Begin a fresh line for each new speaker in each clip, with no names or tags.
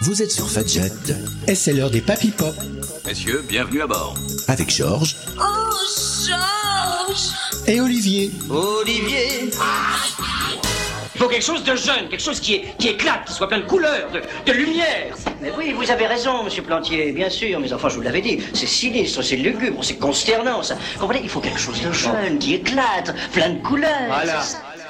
Vous êtes sur Fadjet, et c'est l'heure des Papy Pop.
Messieurs, bienvenue à bord.
Avec Georges.
Oh, Georges!
Et Olivier.
Olivier!
Il faut quelque chose de jeune, quelque chose qui éclate, qui soit plein de couleurs, de lumière.
Mais oui, vous avez raison, monsieur Plantier, bien sûr, mais enfin, je vous l'avais dit, c'est sinistre, c'est lugubre, c'est consternant, ça. Comprenez, il faut quelque chose de jeune, qui éclate, plein de couleurs.
Voilà.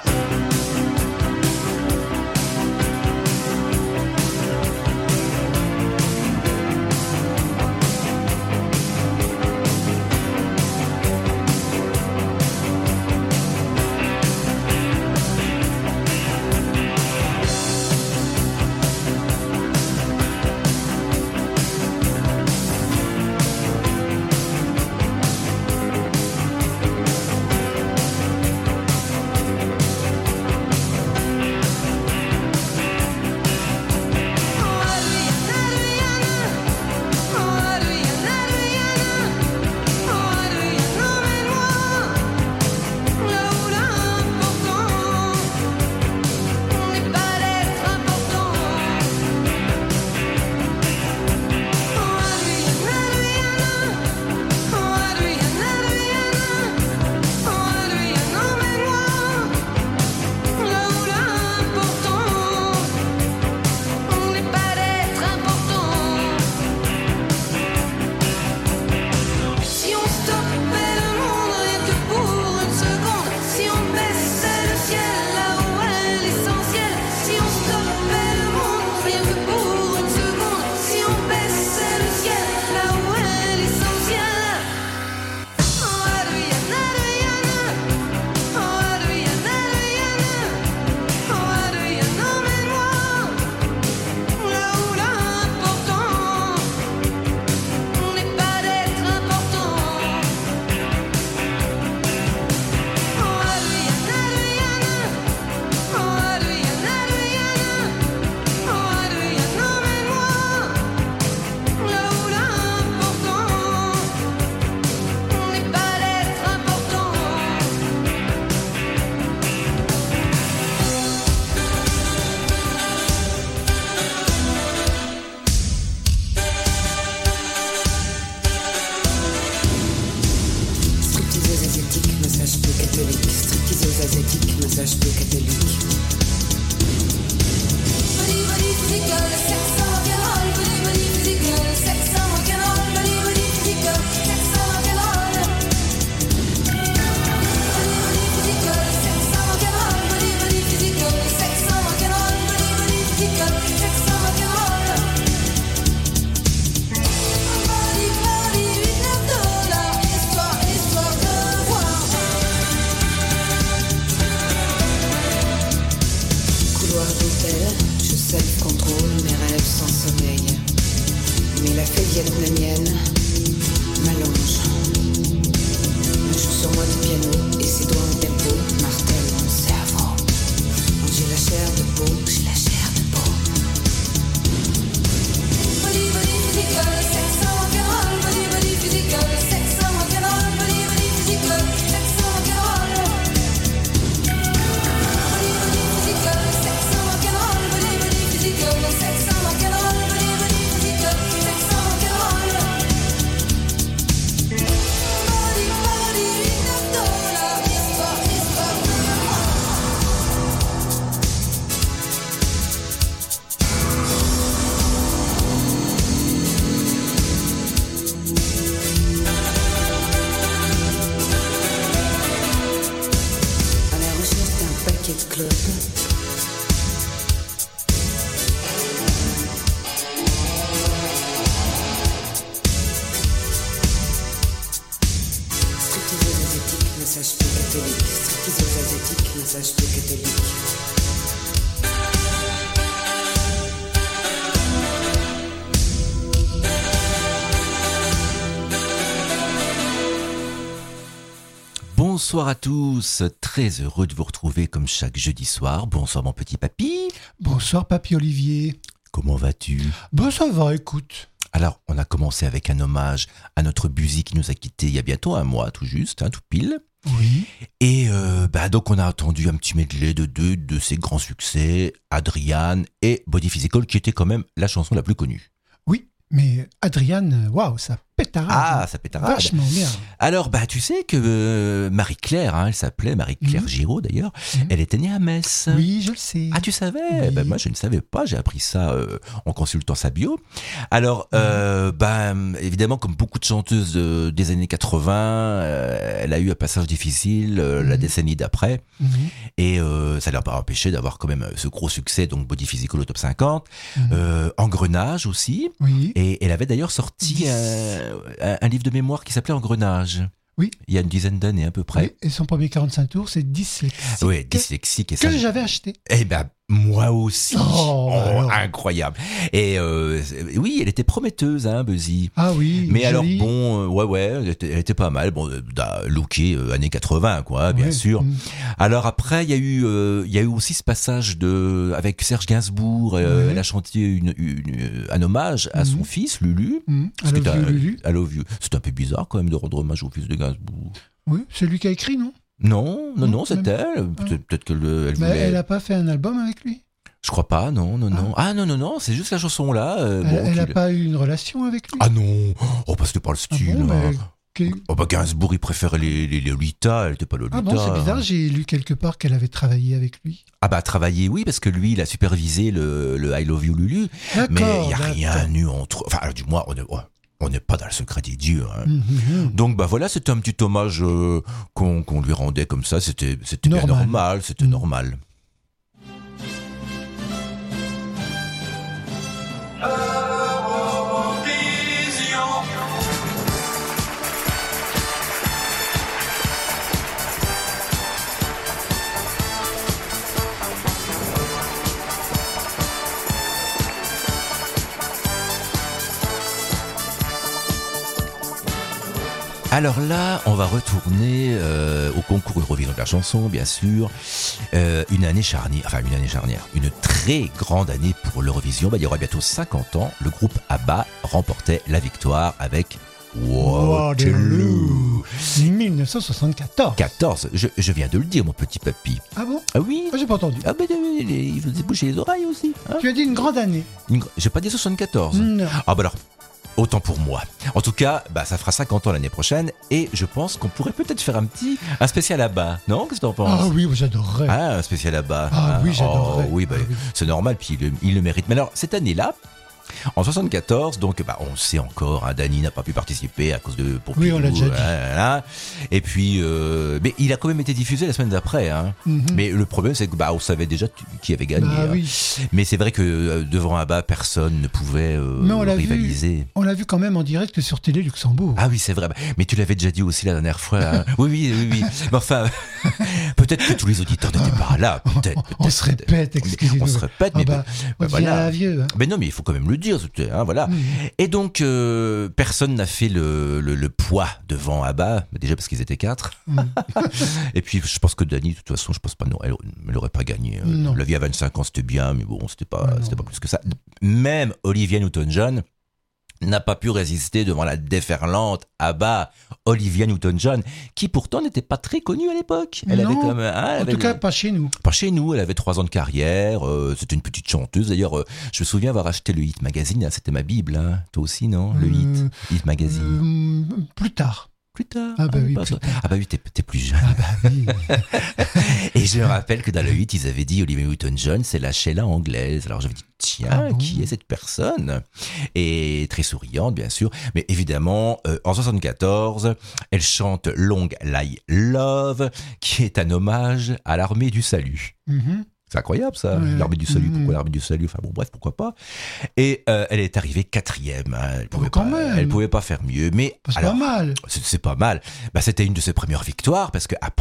Bonsoir à tous, très heureux de vous retrouver comme chaque jeudi soir. Bonsoir mon petit papy.
Bonsoir papy Olivier.
Comment vas-tu ?
Ben ça va, écoute.
Alors, on a commencé avec un hommage à notre Buzy qui nous a quittés il y a bientôt un mois, tout juste, tout pile.
Oui.
Et donc on a entendu un petit medley de deux de ses grands succès, Adrian et Body Physical, qui était quand même la chanson la plus connue.
Oui, mais Adrian, waouh, ça pétarade.
Ah, ça pétarade.
Vachement bien.
Alors, tu sais que Marie-Claire, elle s'appelait Marie-Claire Giraud d'ailleurs, elle était née à Metz.
Oui, je le sais.
Ah, tu savais?
Oui.
Moi, je ne savais pas, j'ai appris ça en consultant sa bio. Alors, évidemment, comme beaucoup de chanteuses des années 80, elle a eu un passage difficile la décennie d'après, et ça ne l'a pas empêché d'avoir quand même ce gros succès, donc Body Physical au top 50, Engrenage aussi, et elle avait d'ailleurs sorti un livre de mémoire qui s'appelait Engrenage.
Oui.
Il y a une dizaine d'années à peu près.
Oui, et son premier 45 tours, c'est Dyslexique.
Oui, Dyslexique. Et
que
ça,
j'avais acheté.
Eh ben, moi aussi.
Alors.
Incroyable. Et oui, elle était prometteuse, Buzy.
Ah oui.
Mais alors
jolie.
bon, elle était pas mal. Bon, lookée années 80, quoi, bien sûr. Alors après, il y a eu aussi ce passage avec Serge Gainsbourg. Elle a chanté un hommage à son fils, Lulu.
Lulu.
I Love You. C'est un peu bizarre quand même de rendre hommage au fils de Gainsbourg.
Oui, c'est lui qui a écrit, non?
Non, c'est elle. Peut-être qu'elle
Mais
voulait...
elle n'a pas fait un album avec lui?
Je crois pas, non. Ah non, c'est juste la chanson là.
Elle n'a pas eu une relation avec lui?
Ah non, c'était pas le style.
Ah bon, mais...
Gainsbourg, il préférait les Lolita, elle était pas Lolita.
Ah bon, c'est bizarre, j'ai lu quelque part qu'elle avait travaillé avec lui.
Travailler, oui, parce que lui, il a supervisé le I Love You Lulu.
D'accord,
mais il n'y a rien eu entre... Enfin, du moins, on n'est pas dans le secret des dieux. Donc voilà, c'était un petit hommage qu'on lui rendait comme ça. C'était bien normal, c'était normal. Alors là, on va retourner au concours Eurovision de la chanson, bien sûr. Une année charnière, une très grande année pour l'Eurovision. Il y aura bientôt 50 ans, le groupe ABBA remportait la victoire avec Waterloo.
1974.
14, je viens de le dire, mon petit papy.
Ah bon?
Ah oui.
J'ai pas entendu.
Ah ben, il faisait boucher les oreilles aussi.
Tu as dit une grande année.
J'ai pas dit 74.
Non.
Ah bah alors... Autant pour moi. En tout cas, ça fera 50 ans l'année prochaine et je pense qu'on pourrait peut-être faire un spécial ABBA. Non? Qu'est-ce que t'en penses?
Ah oui, j'adorerais.
Un spécial ABBA.
Ah oui, j'adorerais.
Oh, oui, c'est normal, puis il le mérite. Mais alors, cette année-là, en 74, donc on sait encore, Danny n'a pas pu participer à cause de Pompidou.
Oui, on l'a déjà dit.
Et puis, mais il a quand même été diffusé la semaine d'après. Mais le problème, c'est que on savait déjà qui avait gagné.
Oui.
Mais c'est vrai que devant ABBA, personne ne pouvait rivaliser.
On l'a vu quand même en direct sur Télé Luxembourg.
Ah oui, c'est vrai. Mais tu l'avais déjà dit aussi la dernière fois. Oui. Mais enfin, peut-être que tous les auditeurs n'étaient pas là. Peut-être.
On se répète, excusez-nous.
On se répète, mais
voilà. Vieux.
Mais non, mais il faut quand même le dire, voilà. Et donc personne n'a fait le poids devant ABBA, déjà parce qu'ils étaient 4. Et puis je pense que Dani, de toute façon, je pense pas, non, elle aurait pas gagné. La vie à 25 ans, c'était bien, mais bon, c'était pas plus que ça. Même Olivia Newton-John n'a pas pu résister devant la déferlante ABBA, Olivia Newton-John, qui pourtant n'était pas très connue à l'époque. Elle avait comme
en tout cas, pas chez nous.
Pas chez nous, elle avait 3 ans de carrière, c'était une petite chanteuse. D'ailleurs, je me souviens avoir acheté le Hit Magazine, c'était ma bible, toi aussi, non? Le Hit Magazine.
Plus tard.
Ah bah oui, t'es plus jeune.
Ah bah oui.
Et je me rappelle que dans le 8, ils avaient dit Olivia Newton-John, c'est la Sheila anglaise. Alors j'avais dit, tiens, qui est cette personne? Et très souriante, bien sûr. Mais évidemment, en 74, elle chante Long Lie Love, qui est un hommage à l'armée du salut. C'est incroyable ça, l'armée du salut. Pourquoi l'armée du salut? Enfin bon, bref, pourquoi pas. Et elle est arrivée 4e. Elle pouvait pas faire mieux. Mais
c'est pas mal.
C'est pas mal. C'était une de ses premières victoires parce que après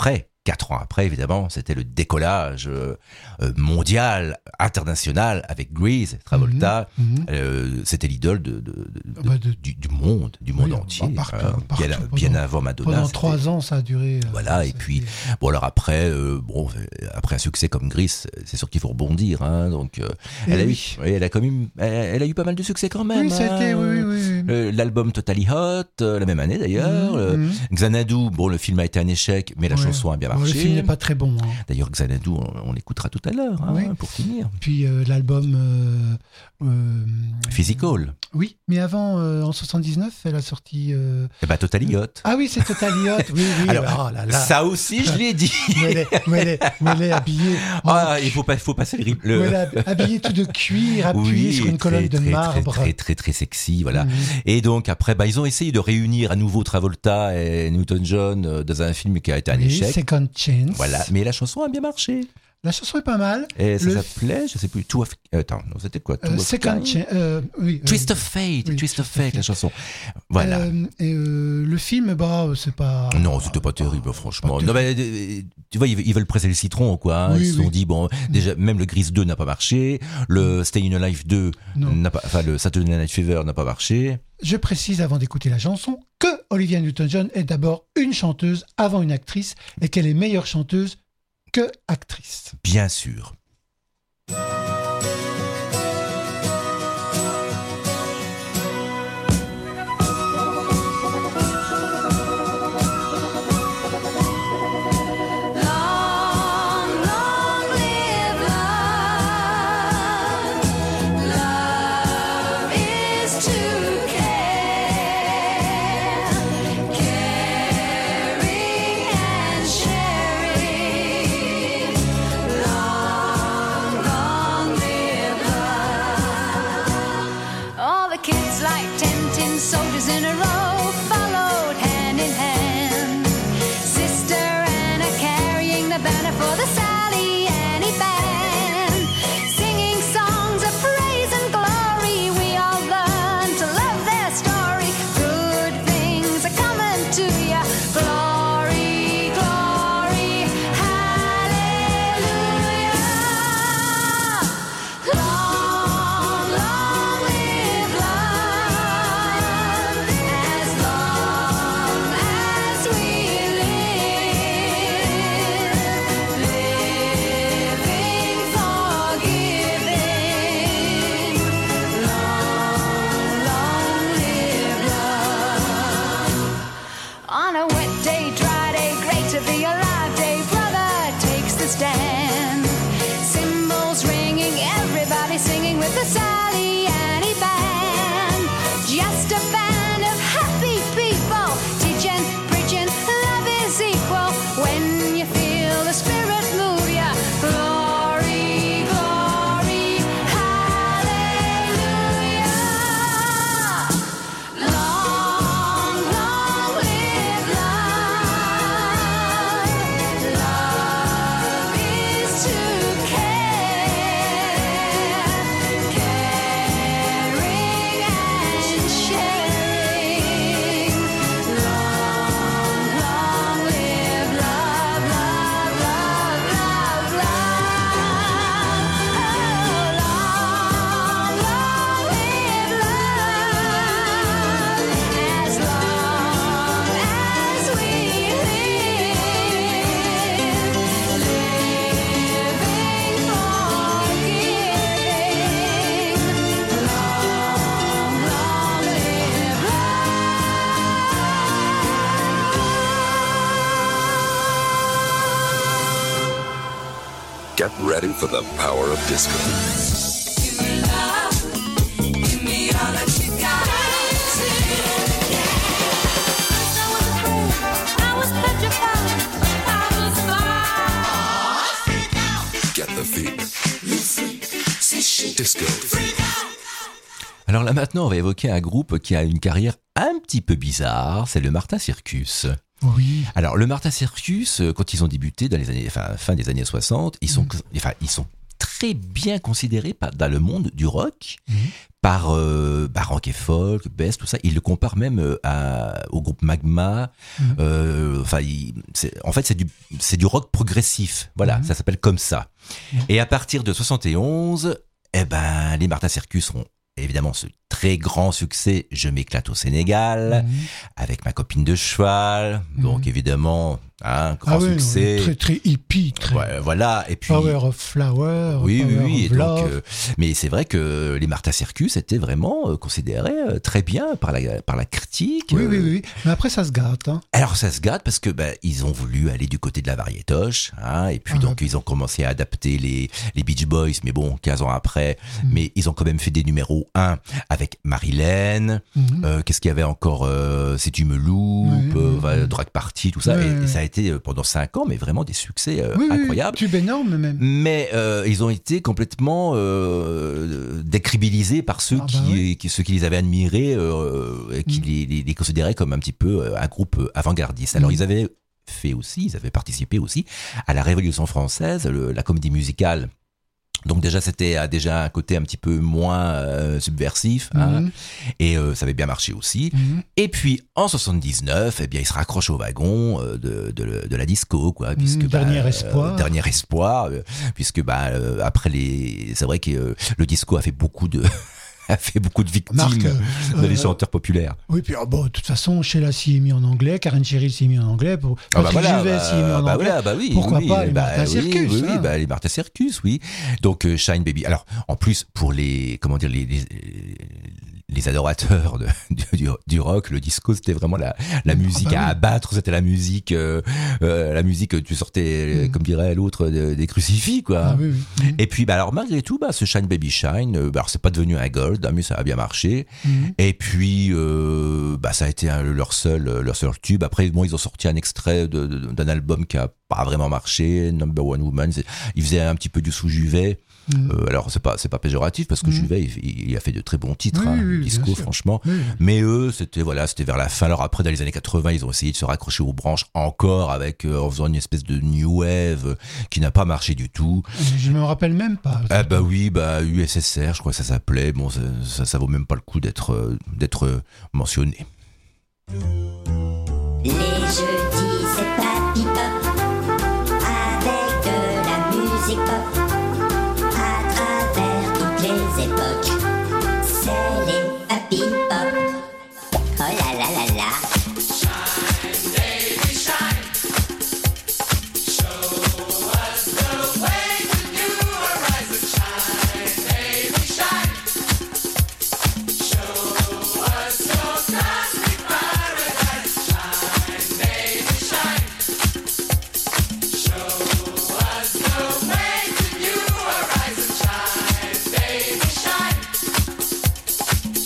4 ans après, évidemment, c'était le décollage mondial, international, avec Grease, Travolta. C'était l'idole du monde entier. Bien avant Madonna.
Pendant 3 ans, ça a duré.
Voilà, et puis, bon, alors après un succès comme Grease, c'est sûr qu'il faut rebondir. Hein, donc, elle a eu pas mal de succès quand même.
Oui, c'était, oui.
L'album Totally Hot, la même année d'ailleurs. Xanadu, bon, le film a été un échec, mais la chanson a bien marché.
Le film n'est pas très bon. Hein.
D'ailleurs, Xanadu, on l'écoutera tout à l'heure, pour finir.
Puis l'album
Physical.
Oui, mais avant, en 79, elle a sorti...
Totally Hot.
Ah oui, c'est Totally Hot. Oui.
Alors, ça aussi, je l'ai dit.
Mais elle est habillée...
il faut passer le...
Elle est habillée tout de cuir, appuyée sur une colonne de marbre.
Très sexy, voilà. Et donc, après, ils ont essayé de réunir à nouveau Travolta et Newton-John dans un film qui a été un échec.
Second Chance.
Voilà, mais la chanson a bien marché.
La chanson est pas mal.
Et ça s'appelait, je sais plus, c'était quoi?
Second Chance.
Twist of Fate, la chanson. Voilà.
Le film, c'est pas.
Non, c'était pas terrible, franchement. Non, tu vois, ils veulent presser le citron, quoi. Hein. Ils se sont dit, déjà, même le Grease 2 n'a pas marché, le Stayin' Alive 2 n'a pas, le Saturday Night Fever n'a pas marché.
Je précise avant d'écouter la chanson que Olivia Newton-John est d'abord une chanteuse avant une actrice et qu'elle est meilleure chanteuse que actrice.
Bien sûr.
Get ready for the power of disco. Get the feeling. Disco.
Alors là maintenant, on va évoquer un groupe qui a une carrière un petit peu bizarre, c'est le Martin Circus.
Oui.
Alors le Martin Circus, quand ils ont débuté dans les années, fin des années 60, ils sont très bien considérés dans le monde du rock par rock et folk, best, tout ça. Il le compare même au groupe Magma. Enfin, en fait, c'est du rock progressif. Voilà, ça s'appelle comme ça. Et à partir de 71, les Martin Circus ont évidemment ce très grand succès, Je m'éclate au Sénégal, avec Ma copine de cheval, donc évidemment, grand succès.
Très, très hippie, très...
Ouais, voilà, et puis...
Power of Flower,
oui,
Power of
donc,
Love.
mais c'est vrai que les Martin Circus étaient vraiment considérés très bien par la critique.
Oui, mais après ça se gâte. Hein.
Alors ça se gâte parce que ils ont voulu aller du côté de la variétoche, et puis donc ils ont commencé à adapter les Beach Boys, mais bon, 15 ans après, mais ils ont quand même fait des numéros 1 avec Marilyn, qu'est-ce qu'il y avait encore, Si tu me loupes, Drag Party, tout ça, et ça a été pendant 5 ans, mais vraiment des succès incroyables.
Tube énorme même.
Mais ils ont été complètement décribilisés par ceux ceux qui les avaient admirés et qui les considéraient comme un petit peu un groupe avant-gardiste. Alors ils avaient participé aussi à la Révolution française, la comédie musicale. Donc déjà c'était déjà un côté un petit peu moins subversif, et ça avait bien marché aussi. Et puis en 79, ils se raccrochent au wagon de la disco, quoi, puisque
dernier espoir,
puisque après c'est vrai que le disco a fait beaucoup de victimes des chanteurs populaires.
Oui, puis de toute façon, Sheila s'y est mis en anglais, Karen Cheryl s'y est mis en anglais, Patrick Juvet s'y est mis en anglais. Pourquoi pas les Martin Circus?
Les Martin Circus, oui. Donc Shine Baby. Alors en plus pour les adorateurs du rock, le disco c'était vraiment la musique à abattre, c'était la musique tu sortais comme dirait l'autre des crucifix, quoi. Et puis alors malgré tout ce Shine Baby Shine, alors c'est pas devenu un gold, mais ça a bien marché. Et puis ça a été leur seul tube. Après ils ont sorti un extrait d'un album qui a pas vraiment marché, Number One Woman. Ils faisaient un petit peu du sous-Juvet. Alors c'est pas péjoratif parce que Juvet il a fait de très bons titres, disco franchement, mais eux c'était vers la fin. Alors après dans les années 80 ils ont essayé de se raccrocher aux branches encore en faisant une espèce de new wave qui n'a pas marché du tout.
Je me rappelle même pas.
USSR je crois que ça s'appelait. Bon ça vaut même pas le coup d'être mentionné.
Les jeudis c'est Papy Pop avec de la musique pop. Époques, c'est les Papy Pop. Oh là là là là. Shine, baby, shine. Show us the way to new horizons. Shine, baby, shine. Show us your cosmic paradise. Shine, baby, shine. Show us the way to new horizons. Shine, baby.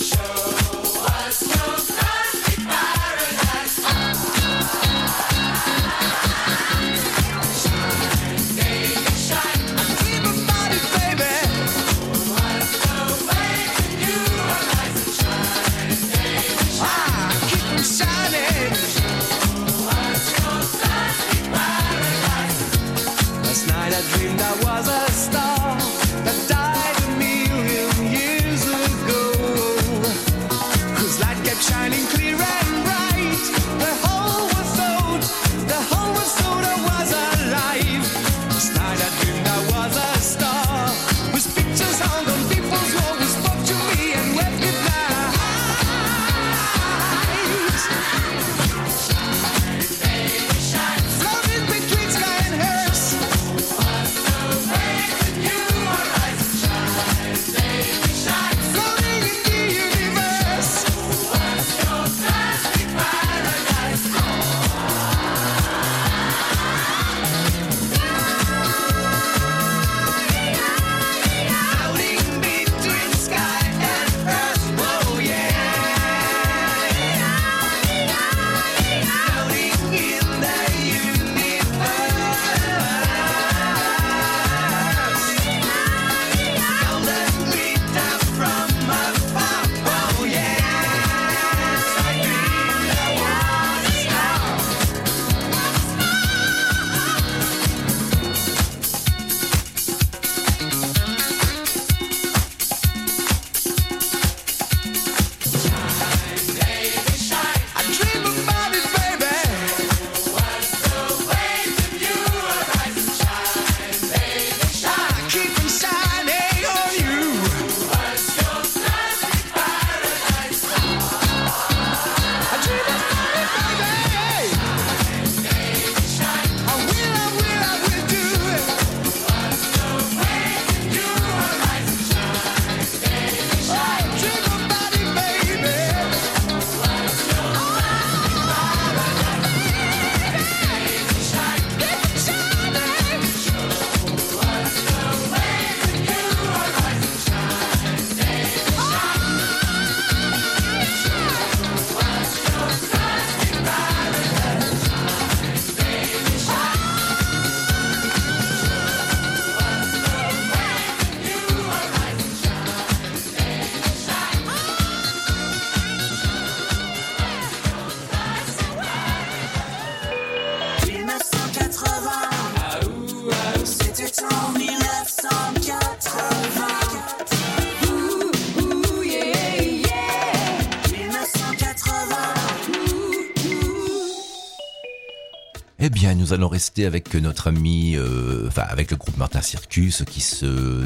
Eh bien, nous allons rester avec notre ami, avec le groupe Martin Circus qui se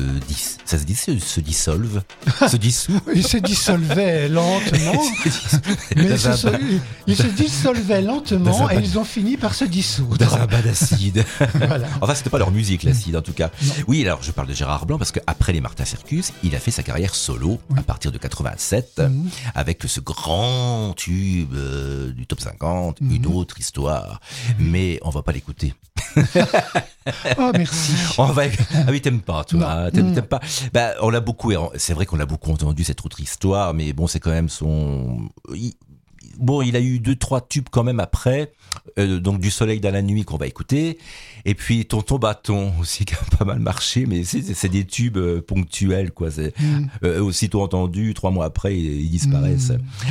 dissolve, se dissout.
Il se dissolvait lentement, mais il se dissolvait lentement et ils ont fini par se dissoudre.
Dans un bain d'acide.
Voilà.
Enfin, c'était pas leur musique, l'acide, en tout cas.
Non.
Oui, alors, je parle de Gérard Blanc parce qu'après les Martin Circus, il a fait sa carrière solo à partir de 87 avec ce grand tube du top 50, Une autre histoire. Mais on va pas l'écouter.
Oh, merci.
Ah oui, t'aimes pas, toi.
Non.
T'aimes pas. Bah, on l'a beaucoup, c'est vrai qu'on l'a beaucoup entendu, cette autre histoire, mais bon, c'est quand même il a eu 2-3 tubes quand même après, donc Du soleil dans la nuit qu'on va écouter, et puis Tonton Bâton aussi qui a pas mal marché, mais c'est des tubes ponctuels, quoi. Aussitôt entendu, 3 mois après, ils disparaissent.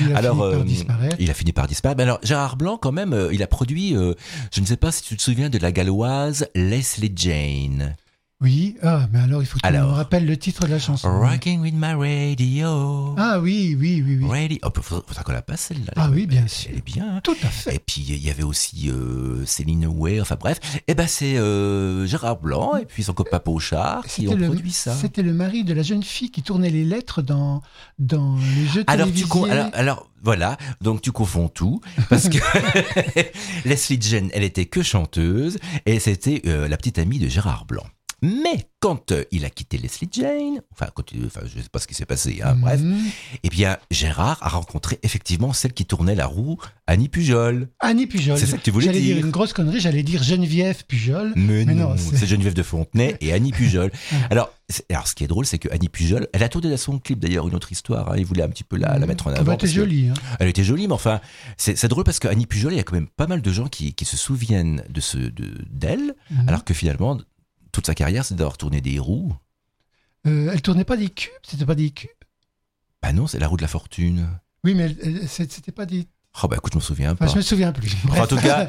Il a fini par disparaître. Mais alors, Gérard Blanc, quand même, il a produit, je ne sais pas si tu te souviens de la galloise Leslie Jane.
Oui, mais alors il faut que tu me rappelles le titre de la chanson.
Rocking with my radio.
Ah oui.
Radio. Oh, faudra qu'on la passe celle-là.
Ah oui, bien sûr.
Elle est bien.
Tout à fait.
Et puis il y avait aussi Céline Way, enfin bref. Et ben c'est Gérard Blanc et puis son copain Pochard qui ont produit ça.
C'était le mari de la jeune fille qui tournait les lettres dans les jeux télévisés.
Alors voilà, donc tu confonds tout parce que Leslie Jane, elle était que chanteuse et c'était la petite amie de Gérard Blanc. Mais quand il a quitté Leslie Jane, je sais pas ce qui s'est passé, bref, eh bien Gérard a rencontré effectivement celle qui tournait la roue, Annie Pujol. Annie Pujol. C'est ça que tu voulais dire.
J'allais dire une grosse connerie, j'allais dire Geneviève Pujol.
Mais non, c'est Geneviève de Fontenay et Annie Pujol. Alors, ce qui est drôle, c'est que Annie Pujol, elle a tourné dans son clip d'ailleurs, une autre histoire. Il voulait un petit peu la mettre en avant.
Elle était jolie.
Elle était jolie, mais enfin, c'est drôle parce qu'Annie Pujol, il y a quand même pas mal de gens qui se souviennent d'elle, alors que finalement, toute sa carrière, c'est d'avoir tourné des roues.
Elle tournait pas des cubes, c'était pas des cubes.
Bah non, c'est la roue de la fortune.
Oui, mais c'était pas des.
Oh bah écoute, je me souviens pas.
Je me souviens plus.
Enfin, en tout cas,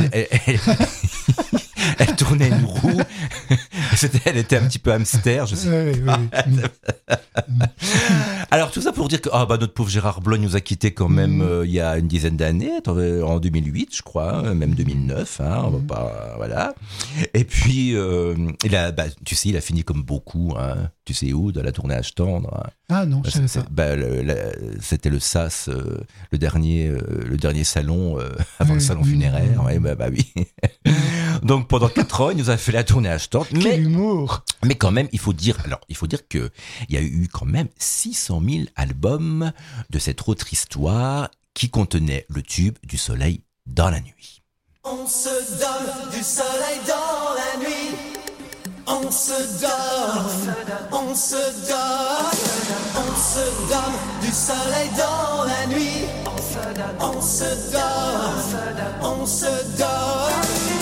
elle tournait une roue. Elle était un petit peu hamster, je sais pas. Oui. Alors tout ça pour dire que notre pauvre Gérard Blanc nous a quittés quand même il y a une dizaine d'années, en 2008 je crois, même 2009, on va pas, voilà. Et puis il a fini comme beaucoup, tu sais où, dans la tournage tendre.
Ah non, je savais pas.
C'était le SAS, le dernier salon avant le salon funéraire. Oui. Donc pendant 4 ans, il nous a fait la tournage tendre.
Quel humour!
Mais quand même, il faut dire que il y a eu quand même 600 000 albums de cette autre histoire qui contenait le tube Du soleil dans la nuit.
On se donne du soleil dans la nuit. On se donne, on se donne, on se donne du soleil dans la nuit. On se donne, on se donne.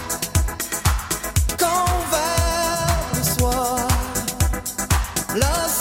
Lost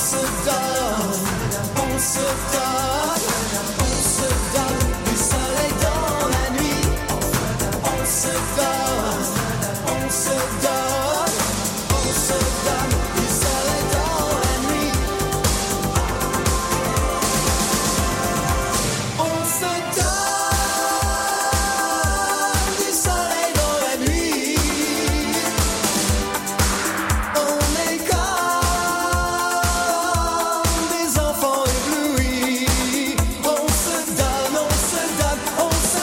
se donne, on se donne, on se donne du soleil dans la nuit. On se donne, on se donne, on se donne du soleil dans la nuit. On se donne du soleil dans la nuit. On est comme des enfants éblouis. On se donne, on se donne, on se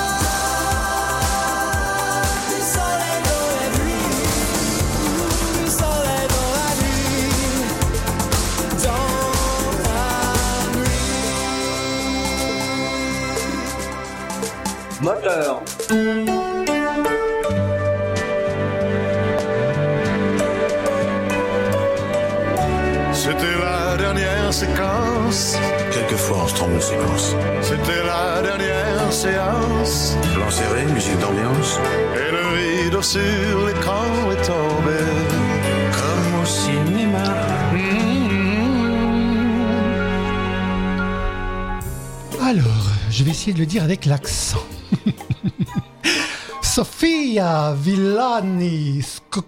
donne du soleil dans la nuit. Du soleil dans la nuit. Dans la nuit.
Moteur.
C'était la dernière séquence.
Quelquefois, on se trompe de séquence.
C'était la dernière séance.
Plan serré, musique d'ambiance.
Et le rideau sur l'écran est tombé.
Comme au cinéma.
Alors, je vais essayer de le dire avec l'accent. Sofia Villani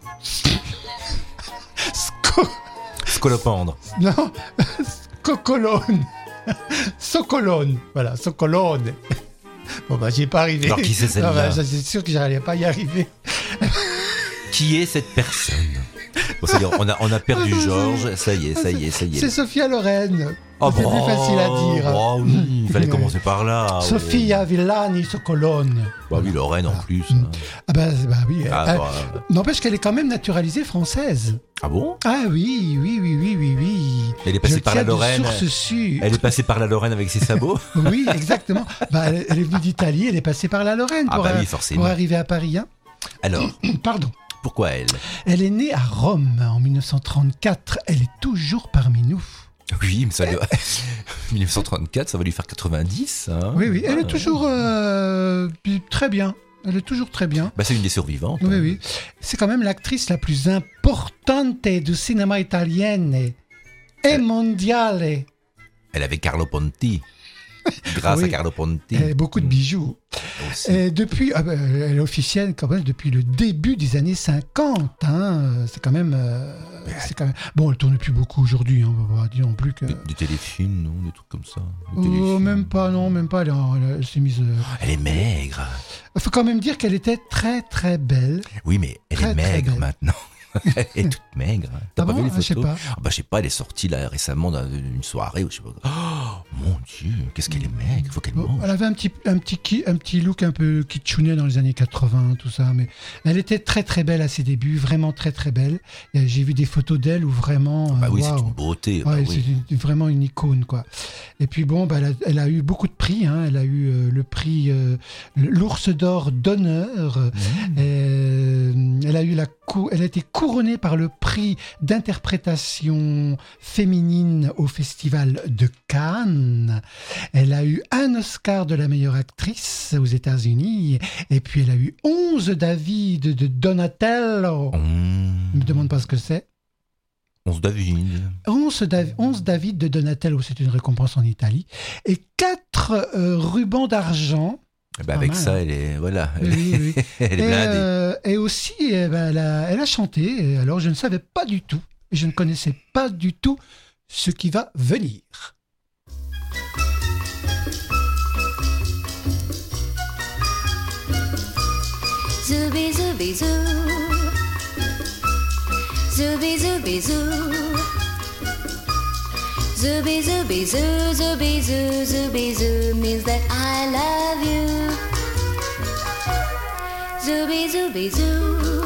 Scolopendre.
Non, Scocolone. Socolone. Voilà, Socolone. Bon, bah, j'y ai pas arrivé.
Alors, qui c'est celle-là?
Non, bah, c'est sûr que j'allais pas y arriver.
Qui est cette personne? Bon, c'est-à-dire, on a perdu Georges. Ça y est.
C'est Sophia Loren.
Oh,
c'est plus facile à dire.
Oh, oui, il fallait commencer par là.
Sofia Villani Socolone.
Bah oui, Lorraine en plus.
Ah bah oui.
Ah, bah.
N'empêche qu'elle est quand même naturalisée française.
Ah bon?
Ah oui.
Elle est passée
Je
par la
tiens de
Lorraine.
source sûre.
Elle est passée par la Lorraine avec ses sabots.
Oui, exactement. Bah, elle est venue d'Italie, elle est passée par la Lorraine
Ah bah oui, forcément.
pour arriver à Paris. Hein.
Alors,
Pardon.
pourquoi elle?
Elle est née à Rome en 1934. Elle est toujours parmi nous.
Oui, mais ça lui... 1934, ça va lui faire 90. Hein.
Oui, elle est toujours très bien. Elle est toujours très bien.
Bah, c'est une des survivantes.
Oui. C'est quand même l'actrice la plus importante du cinéma italien et mondial.
Elle avait Carlo Ponti. Grâce à Carlo Ponti.
Elle a beaucoup de bijoux. Et depuis, elle est officielle quand même depuis le début des années 50. Hein. C'est quand même. Bon, elle tourne plus beaucoup aujourd'hui. Hein, on va pas dire non plus que.
Des téléfilms, non, des trucs comme ça.
Même pas. Elle s'est mise.
Elle est maigre.
Il faut quand même dire qu'elle était très très belle.
Oui, mais elle est maigre maintenant. Elle est toute maigre. T'as pas vu les photos?
Je sais pas.
Je sais pas, elle est sortie là récemment d'une soirée ou je sais pas. Oh mon Dieu, qu'est-ce qu'elle est maigre, faut qu'elle mange.
Elle avait un petit look un peu kitschounet dans les années 80, tout ça, mais elle était très très belle à ses débuts, vraiment très très belle. Et j'ai vu des photos d'elle où vraiment.
Oui,
wow.
c'est une beauté.
Ouais, c'est vraiment une icône, quoi. Et puis bon, elle a eu beaucoup de prix. Hein. Elle a eu le prix l'Ours d'Or d'honneur. Elle a eu elle a été couronnée par le prix d'interprétation féminine au Festival de Cannes. Elle a eu un Oscar de la meilleure actrice aux États-Unis. Et puis elle a eu 11 David de Donatello. Ne me demande pas ce que c'est.
11 David.
11 David de Donatello, c'est une récompense en Italie. Et 4 rubans d'argent.
Avec ça, elle est voilà.
Oui.
Elle est blindée.
Et aussi, elle a chanté. Alors, je ne savais pas du tout. Je ne connaissais pas du tout ce qui va venir.
Zooby zooby zoo. Zooby zooby zoo. Zooby zooby zoo, zooby zoo, zooby zoo means that I love you. Zooby zooby zoo.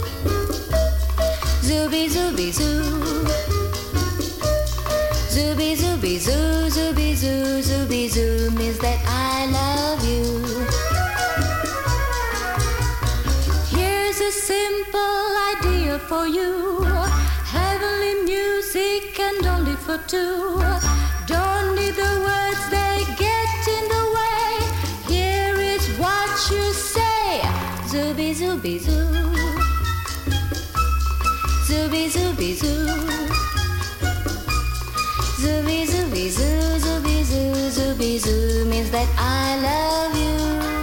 Zooby zooby zoo. Zooby zooby zoo, zooby zoo, zooby zoo means that I love you. Here's a simple idea for you. Heavenly music and only for two. Don't need the words, they get in the way. Here is what you say. Zooby zooby zoo. Zooby zooby zoo. means that I love you.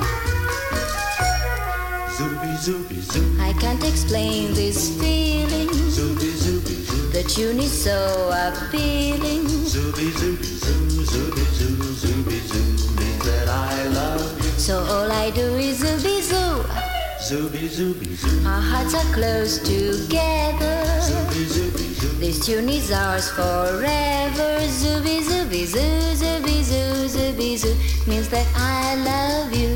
Zooby zooby zoo.
I can't explain this feeling.
Zooby zooby zoo.
The tune is so appealing.
Zooby zooby zoo. Zooby zoo. Zooby zoo means that I love you.
So all I do is zooby zoo.
Zooby zooby zoo.
Our hearts are close together.
Zooby zooby zoo.
This tune is ours forever. Zooby zooby zoo. Zooby zoo. Zooby zoo means that I love you.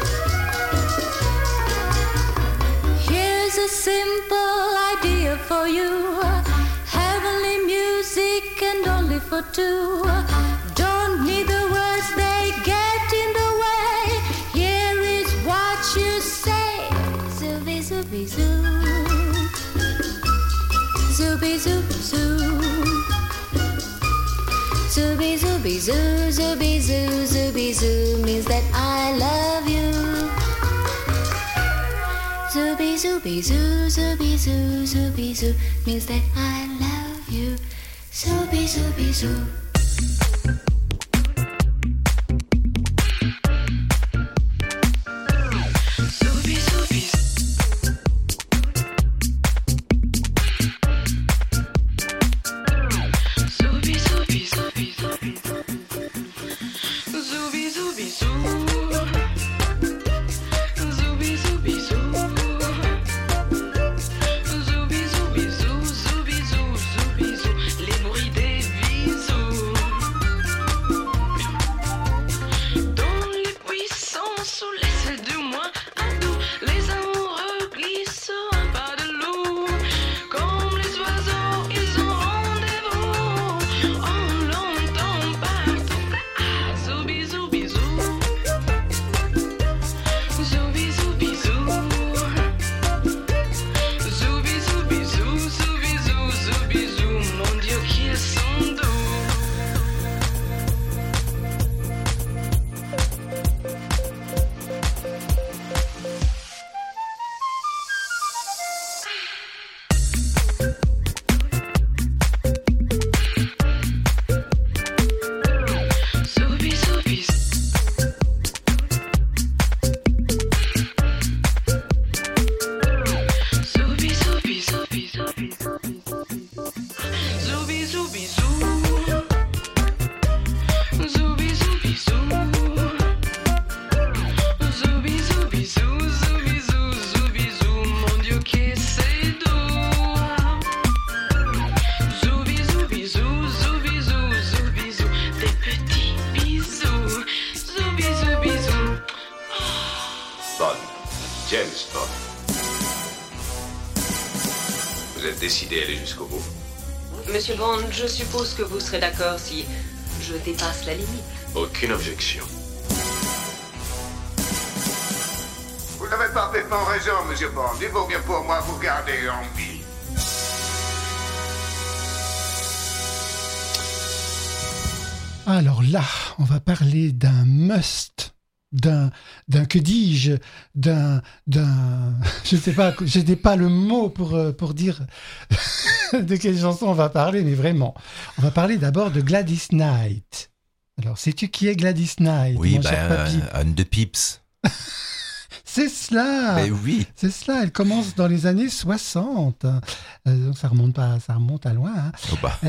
Here's a simple idea for you. Heavenly music and only for two. Don't need the words, they get in the way. Here is what you say. Zooby zooby zoo. Zooby zooby zoo. Zooby zooby zoo. Zooby zoo. Zooby zoo means that I love you. Zooby zooby zoo. Zooby zoo. Zooby zoo means that I love you. Zooby zooby zoo.
Les bruits des bisous.
James Bond. Vous êtes décidé à aller jusqu'au bout?
Monsieur Bond, je suppose que vous serez d'accord si je dépasse la limite.
Aucune objection.
Vous avez parfaitement raison, Monsieur Bond. Il vaut bien pour moi vous garder en vie.
Alors là, on va parler d'un must, d'un que dis-je, je sais pas, je n'ai pas le mot pour dire de quelle chanson on va parler, mais vraiment, on va parler d'abord de Gladys Knight. Alors, sais-tu qui est Gladys Knight?
Oui, Anne de Pips.
C'est cela.
Mais oui.
C'est cela. Elle commence dans les années 60. Donc ça remonte à loin. Hein.
Oh bah.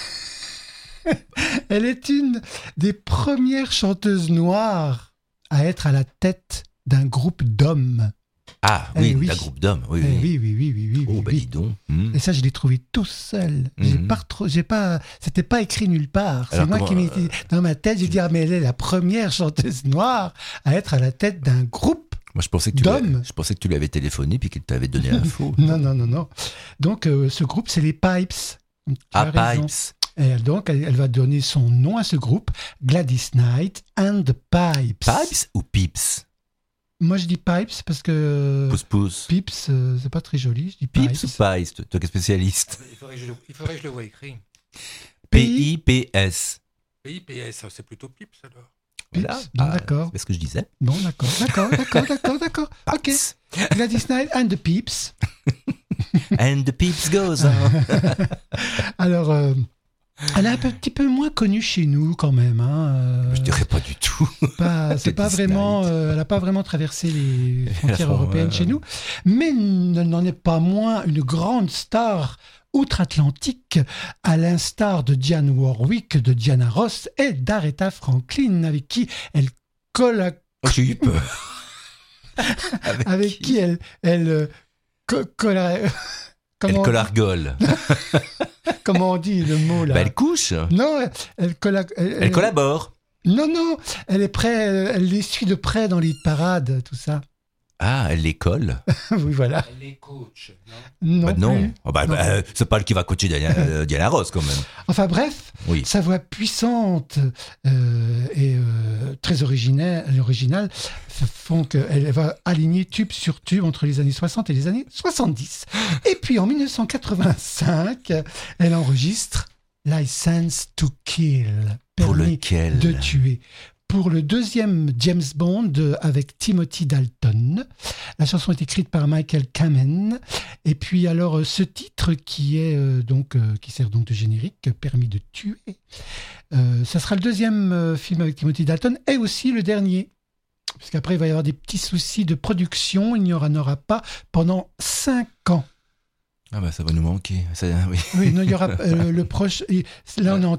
Elle est une des premières chanteuses noires à être à la tête d'un groupe d'hommes.
Ah oui, d'un groupe d'hommes. Oui,
oui.
Oh, bah dis donc.
Et ça, je l'ai trouvé tout seul. C'était pas écrit nulle part. C'est moi qui m'ai dit dans ma tête, j'ai dit, ah, mais elle est la première chanteuse noire à être à la tête d'un groupe.
Moi, je pensais que tu lui avais téléphoné puis qu'il t'avait donné l'info.
Non. Donc, ce groupe, c'est les Pipes.
Pipes.
Et donc, elle va donner son nom à ce groupe, Gladys Knight and the Pipes.
Pipes ou Pips?
Moi, je dis Pipes parce que...
Pousse.
Pips, c'est pas très joli. Je dis Pipes.
Pips ou Pipes? Toi qui es spécialiste.
Il faudrait que je le vois écrit.
P-I-P-S.
P-I-P-S, c'est plutôt Pips alors.
Voilà. Bon, d'accord.
C'est ce que je disais.
Bon, d'accord. Ok. Gladys Knight and the Peeps.
And the Peeps goes on.
Alors, Elle est un petit peu moins connue chez nous quand même.
Je dirais pas du tout.
C'est pas vraiment, elle n'a pas vraiment traversé les frontières européennes chez nous, mais elle n'en est pas moins une grande star outre-Atlantique, à l'instar de Dionne Warwick, de Diana Ross et d'Aretha Franklin, avec qui elle
J'ai eu peur.
avec qui elle
collargole.
Comment on dit le mot là?
Elle couche.
Non, elle
collabore.
Non, elle les suit de près dans les parades, tout ça.
Ah, elle les colle.
Oui, voilà.
Elle les coach,
non?
Non. C'est pas elle qui va coacher Diana Ross, quand même.
Enfin bref, sa voix puissante et très originale font qu'elle va aligner tube sur tube entre les années 60 et les années 70. Et puis en 1985, elle enregistre License to Kill, permis de tuer. Pour le deuxième James Bond avec Timothy Dalton. La chanson est écrite par Michael Kamen. Et puis alors ce titre qui sert donc de générique, Permis de tuer, ça sera le deuxième film avec Timothy Dalton et aussi le dernier. Puisqu'après il va y avoir des petits soucis de production, il n'y en aura pas pendant 5 ans.
Ah bah ça va nous manquer.
Oui, non, il y aura le proche. Là, on est en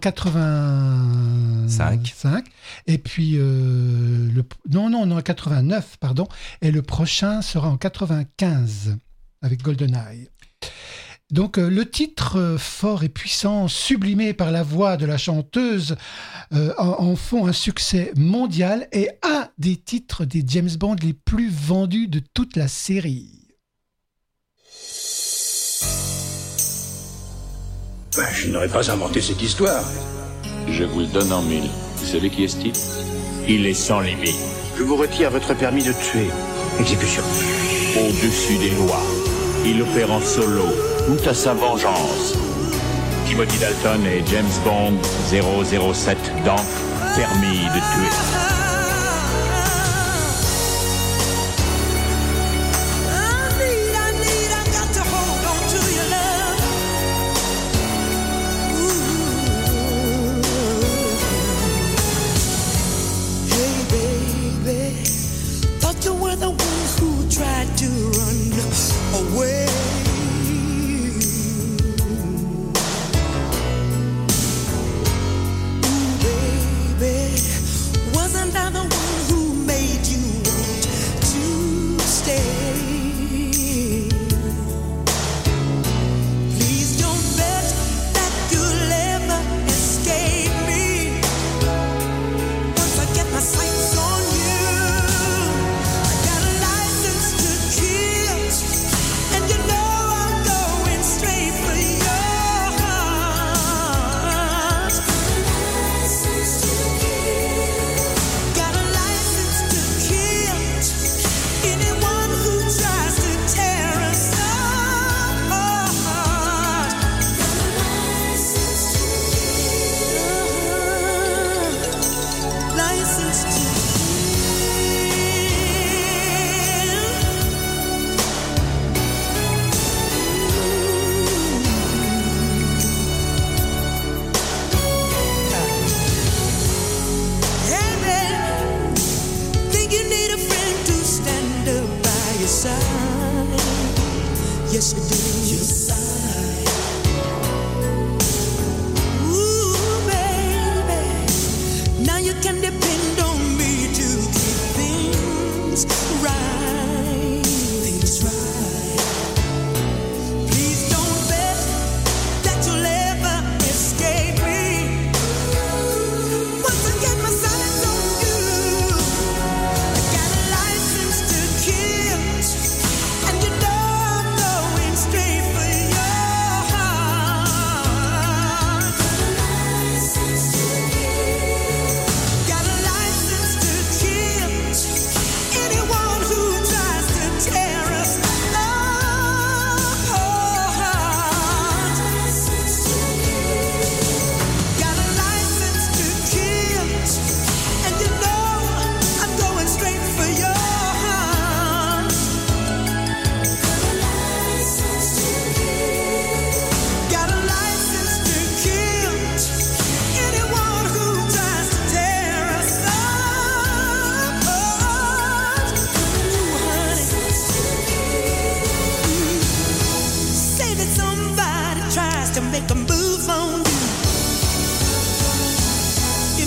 85. Et puis on est en 89, pardon. Et le prochain sera en 95 avec GoldenEye. Donc le titre fort et puissant, sublimé par la voix de la chanteuse, en font un succès mondial et un des titres des James Bond les plus vendus de toute la série.
Je n'aurais pas inventé cette histoire.
Je vous le donne en 1000. Vous savez qui est ce type?
Il est sans limite. Je vous retire votre permis de tuer. Exécution.
Au-dessus des lois, il opère en solo, tout à sa vengeance. Timothy Dalton et James Bond 007 dans Permis de tuer.
Wasn't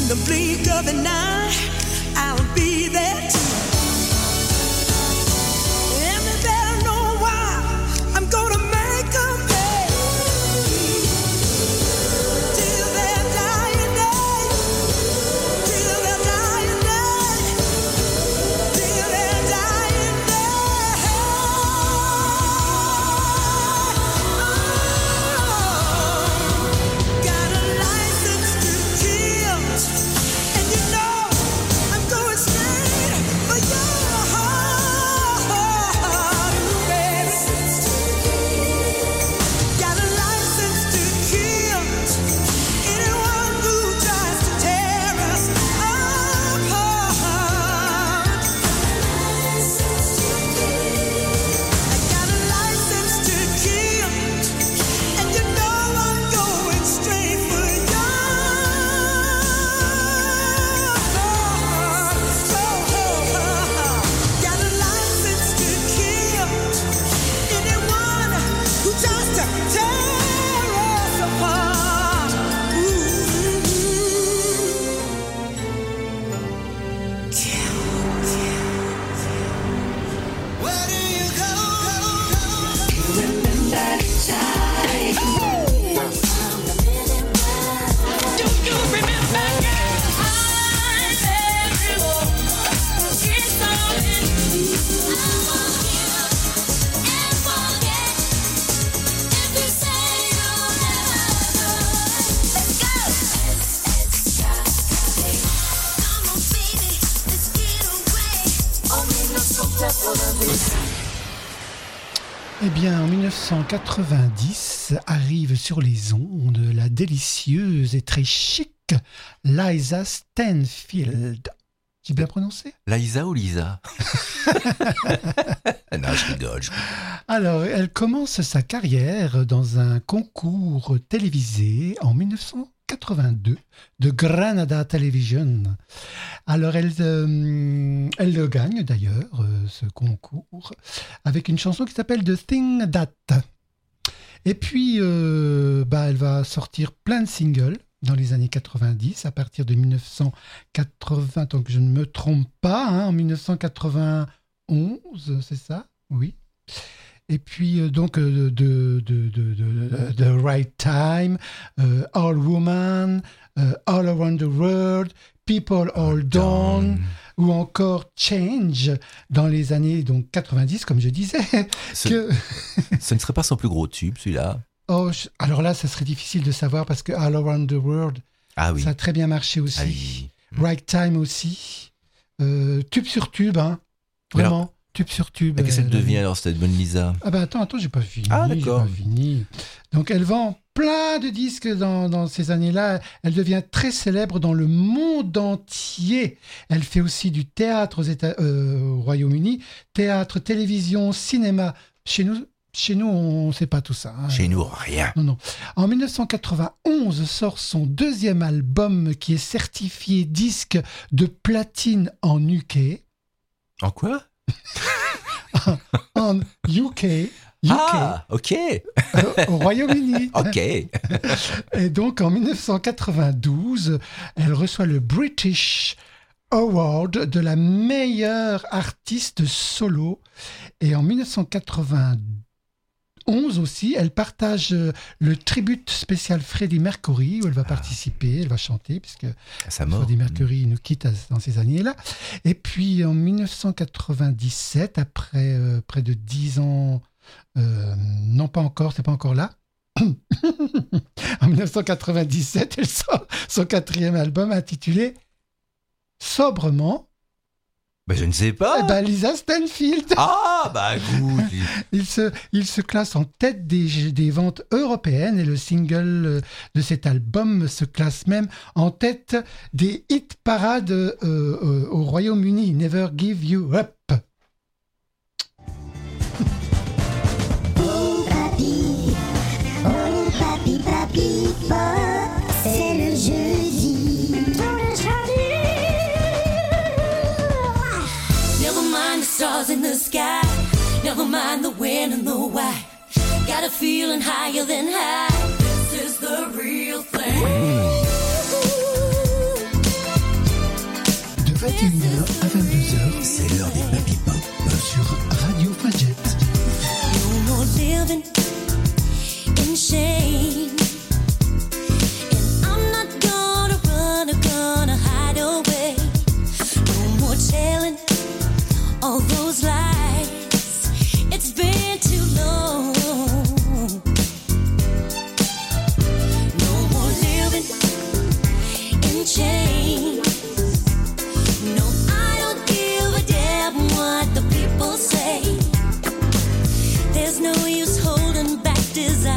the blink of an eye, I'll be there too. And they better know why I'm gonna make them pay. Till their dying day, till their dying day, till their dying day. Got a license to kill, and you know I'm going straight for your heart, baby. Got a license to kill anyone who tries to tear us apart. I got a license to kill, and you know I'm going straight for your heart. Got a license to kill anyone who tries to tear us apart. Where do you go? Remember the time. Do you remember? I'm everyone. It's all in me. I won't give and forget. If you say you'll never go, let's go. Come on, baby, let's get away. On est nos sauveteurs pour la vie.
Eh bien, en 1990, arrive sur les ondes la délicieuse et très chic Liza Stanfield. J'ai bien prononcé?
Liza ou Lisa? Non, je rigole.
Alors, elle commence sa carrière dans un concours télévisé en 1982 de Granada Television. Alors, elle le gagne d'ailleurs, ce concours, avec une chanson qui s'appelle The Thing That. Et puis, elle va sortir plein de singles dans les années 90, à partir de 1980, tant que je ne me trompe pas, en 1991, c'est ça? Oui. Et puis, donc, The Right Time, All Woman, All Around the World, People All Down, ou encore Change, dans les années donc, 90, comme je disais.
Ce ne serait pas son plus gros tube, celui-là?
Oh, alors là, ça serait difficile de savoir, parce que All Around the World, ça a très bien marché aussi.
Ah oui.
Right Time aussi. Tube sur tube, vraiment. Alors, tube sur tube.
Qu'est-ce qu'elle devient alors, cette bonne Lisa?
Ah ben attends, j'ai pas fini.
Ah d'accord.
J'ai pas fini. Donc elle vend plein de disques dans ces années-là. Elle devient très célèbre dans le monde entier. Elle fait aussi du théâtre au Royaume-Uni, théâtre, télévision, cinéma. Chez nous, on ne sait pas tout ça.
Chez nous, rien.
Non. En 1991 sort son deuxième album qui est certifié disque de platine en UK.
En quoi?
En UK.
Ah, ok.
Au Royaume-Uni.
Ok.
Et donc, en 1992, elle reçoit le British Award de la meilleure artiste solo. Et en 1991 aussi, elle partage le tribute spécial Freddie Mercury, où elle va participer, elle va chanter, puisque Freddie Mercury nous quitte dans ces années-là. Et puis, en 1997, après près de 10 ans... non, pas encore, c'est pas encore là. En 1997, elle sort son quatrième album intitulé Sobrement.
Je ne sais pas.
Lisa Stanfield.
Ah, écoute.
Il se classe en tête des ventes européennes et le single de cet album se classe même en tête des hit parades au Royaume-Uni. Never Give You Up.
C'est le jeudi.
Never mind the stars in the sky. Never mind the when and the why. Got a feeling higher than high. This is the real thing.
21h à 22h,
c'est l'heure des Papy Pop
sur Radio Fadjet.
No more living in shame, and I'm not gonna run or gonna hide away. No more telling all those lies. It's been too long. No more living in chains. No, I don't give a damn what the people say. There's no use holding back desire.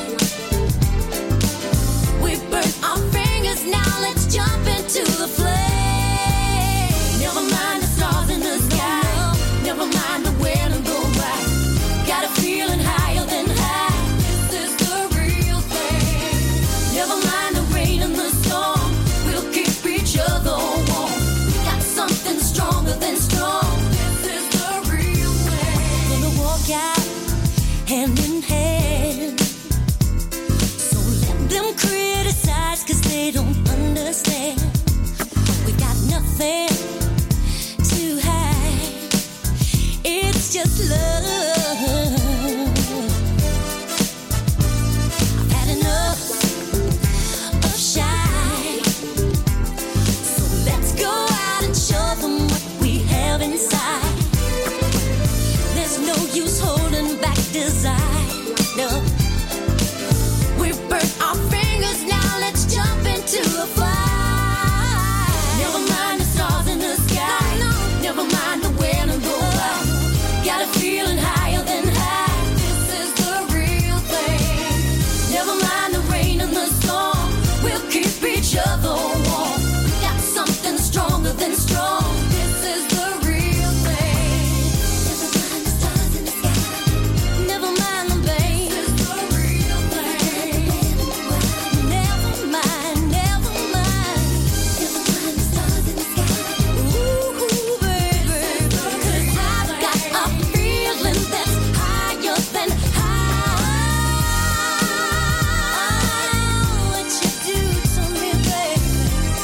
We burnt our fingers, now let's jump into the flame. Never mind the stars in the sky, never mind the when and the why. Got a feeling higher than high. This is the real thing. Never mind the rain and the storm, we'll keep each other warm. We got something stronger than strong. This is the real thing. Gonna walk out hand in hand. So let them criticize, cause they don't understand. We got nothing to hide. It's just love. I've had enough of shy. So let's go out and show them what we have inside. There's no use holding back desire. No. We've burnt our fingers, now let's jump into the fire. Never mind the stars in the sky, no. Never mind the when and the why. Got a feeling higher than high. This is the real thing. Never mind the rain and the storm, we'll keep each other warm. We got something stronger than strong. This is the real thing. Never mind the stars in the sky. Never mind the pain. This is the real thing. Never mind, never mind. Never mind the stars in the sky. Ooh, baby. 'Cause I've got a feeling that's higher than high. What you do to me, baby.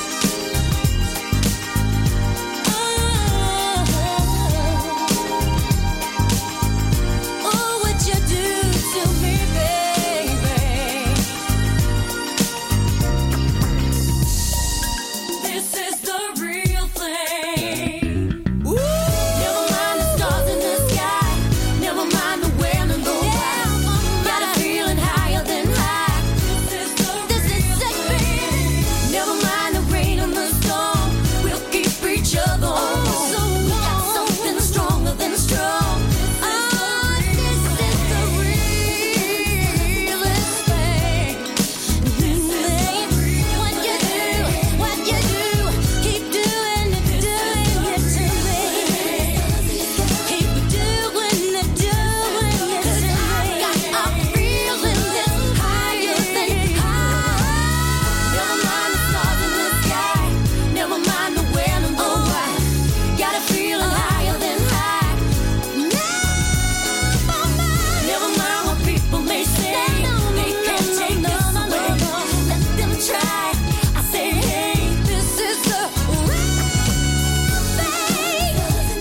Oh, what you do to me, baby. This is the real thing. Never mind the stars in the sky. Never mind the when and the why. Got a feeling higher than high. This is the thing. Never mind the rain and the storm, we'll keep each other warm. We got something stronger than strong. Oh, this is the realest thing. What you do, keep doing it to me. Keep doing it to me. 'Cause I got a feeling that's higher than high. Never mind the stars in the sky, never mind the when and the why. Got a feeling higher than high. Never mind what people may say. They can't take this away. Let them try. I say, hey, this is the real thing.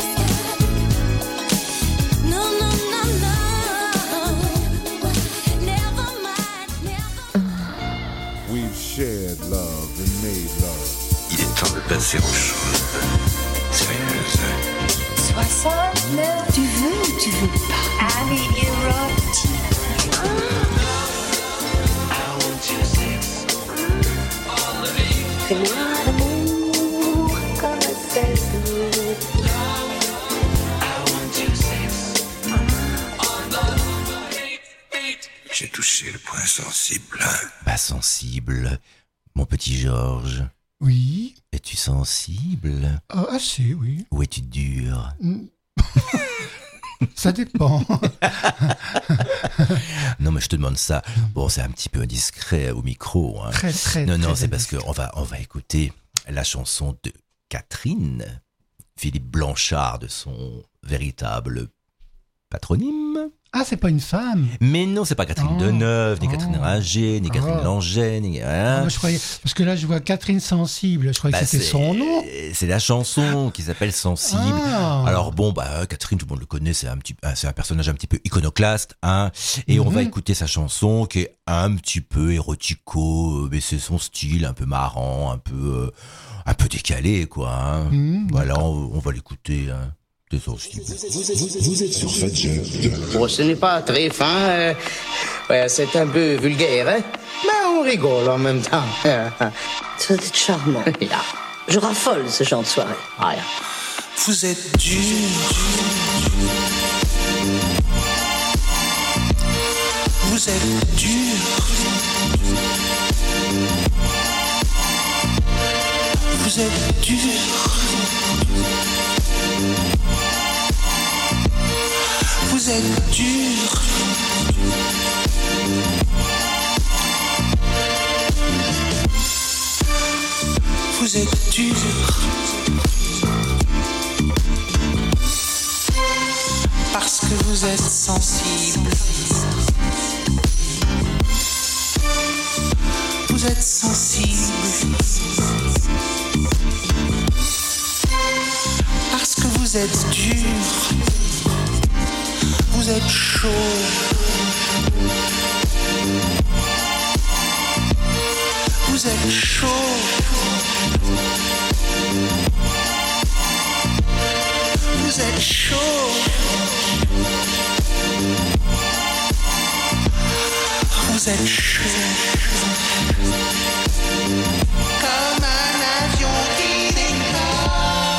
No, no, no, no. Never mind, never.
We've shared love and made love.
Il est temps de passer aux choses sérieuses.
69. Tu veux ou tu veux pas? Allez, érotique. Fais-moi l'amour comme c'est
J'ai touché le point sensible.
Pas sensible, mon petit Georges.
Oui.
Es-tu sensible?
Assez, oui.
Ou es-tu dur?
Ça dépend.
Non, mais je te demande ça. Bon, c'est un petit peu indiscret au micro. Hein.
Très, très,
non,
très
c'est parce qu'on va écouter la chanson de Catherine, Philippe Blanchard de son véritable patronyme.
Ah, c'est pas une femme.
Mais non, c'est pas Catherine Deneuve, ni Catherine Ringer, ni Catherine Langer, ni...
Ah, moi, je croyais... Parce que là, je vois Catherine Sensible. Je croyais que c'était son nom.
C'est la chanson qui s'appelle Sensible. Alors bon, Catherine, tout le monde le connaît, c'est un personnage un petit peu iconoclaste, hein. Et on va écouter sa chanson qui est un petit peu érotico, mais c'est son style, un peu marrant, un peu décalé, quoi. Hein. Voilà, on va l'écouter. Hein.
Vous êtes sur Fadjet.
Bon, ce n'est pas très fin. Ouais, c'est un peu vulgaire, hein. Mais on rigole en même temps.
C'est charmant. Je raffole ce genre de soirée.
Vous êtes dur. Vous êtes dur. Vous êtes dur. Vous êtes dur. Vous êtes dur. Parce que vous êtes sensible. Vous êtes sensible. Parce que vous êtes dur. Vous êtes chaud. Vous êtes chaud. Vous êtes chaud. Vous êtes chaud. Comme un avion qui décolle.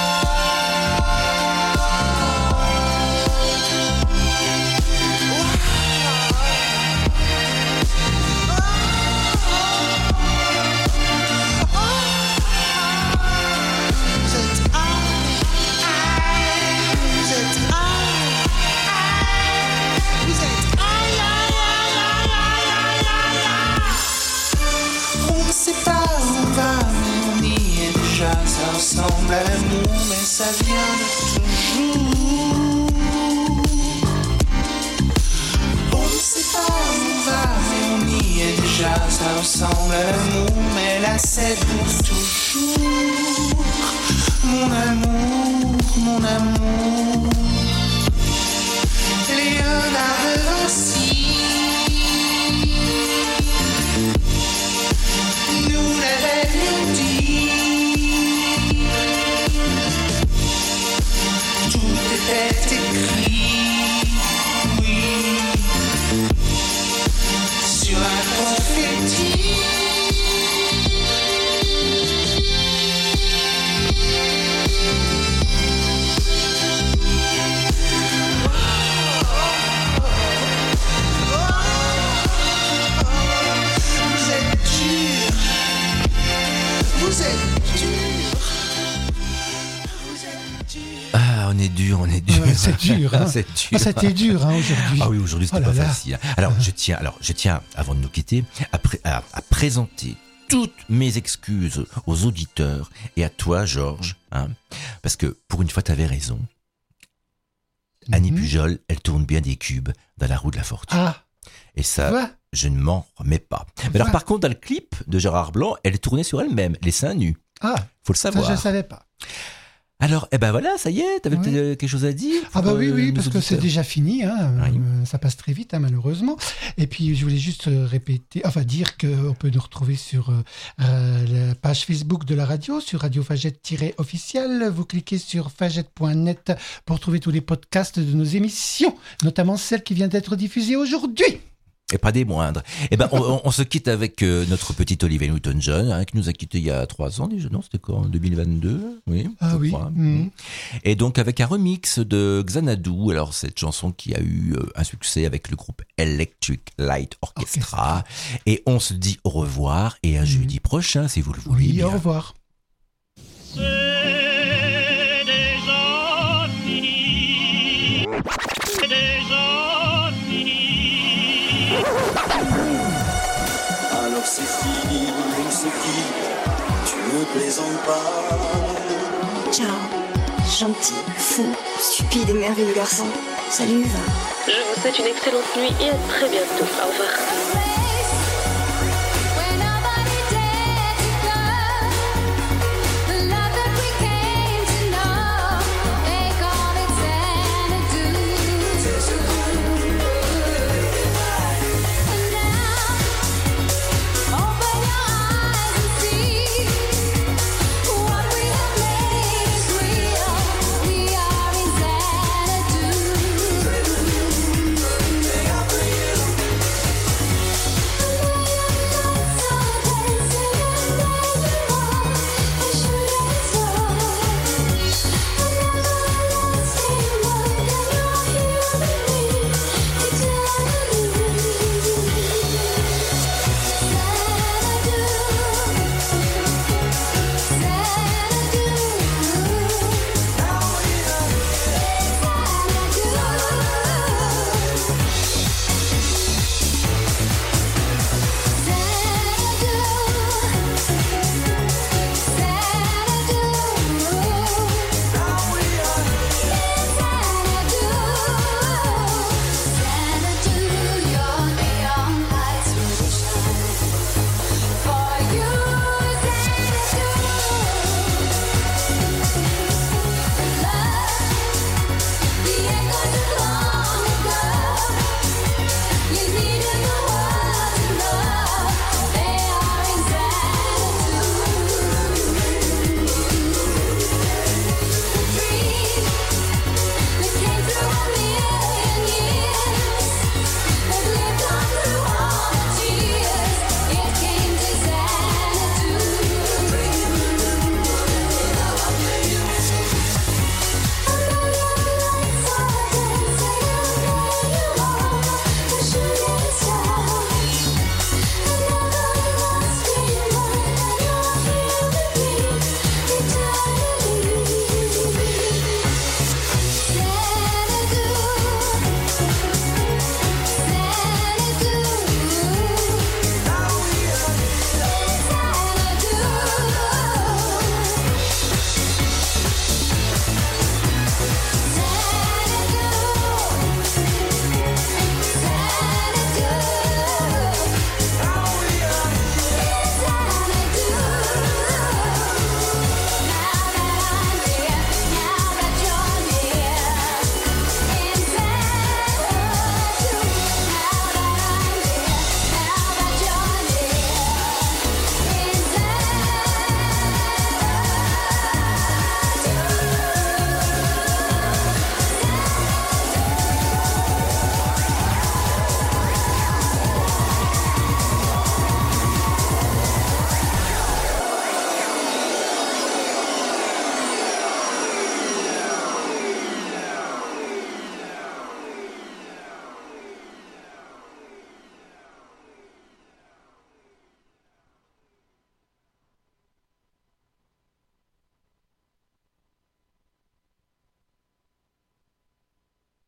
Ça ressemble à l'amour, mais ça vient de toujours. On ne sait pas où on va, mais on y est déjà. Ça ressemble à l'amour, mais là c'est pour toujours. Mon amour, mon amour. Léonard de Vinci nous l'avait dit. Est écrit, oui, sur un confetti. Vous êtes dur, vous êtes dur.
On est dur.
C'est dur, hein.
C'est dur.
Ah, c'était dur, hein, aujourd'hui.
Ah oui, aujourd'hui, c'était pas facile. Hein. Alors, je tiens, avant de nous quitter, à présenter toutes mes excuses aux auditeurs et à toi, Georges, hein, parce que pour une fois, t'avais raison. Annie Pujol, elle tourne bien des cubes dans la roue de la fortune. Ah. Et ça, je ne m'en remets pas. Mais alors, par contre, dans le clip de Gérard Blanc, elle tournait sur elle-même, les seins nus. Ah. Faut le savoir.
Ça, je ne savais pas.
Alors, voilà, ça y est, t'avais peut-être quelque chose à dire?
Ah oui, parce que c'est déjà fini, hein. Oui. Ça passe très vite, hein, malheureusement. Et puis, je voulais juste dire qu'on peut nous retrouver sur la page Facebook de la radio, sur Radio Fagette-officiel. Vous cliquez sur fagette.net pour trouver tous les podcasts de nos émissions, notamment celle qui vient d'être diffusée aujourd'hui.
Et pas des moindres. On se quitte avec notre petit Olivia Newton-John, hein, qui nous a quittés il y a 3 ans déjà, non? C'était quoi, en 2022? Oui.
Ah oui.
Crois. Et donc avec un remix de Xanadu, alors cette chanson qui a eu un succès avec le groupe Electric Light Orchestra. Et on se dit au revoir et à jeudi prochain, si vous le voulez.
Oui,
bien.
Au revoir.
C'est déjà fini. C'est déjà fini.
Alors c'est fini, on se quitte, tu ne plaisantes pas.
Ciao.
gentil, fou, stupide et merveilleux garçon. Salut, va.
Je vous souhaite une excellente nuit et à très bientôt. Au revoir.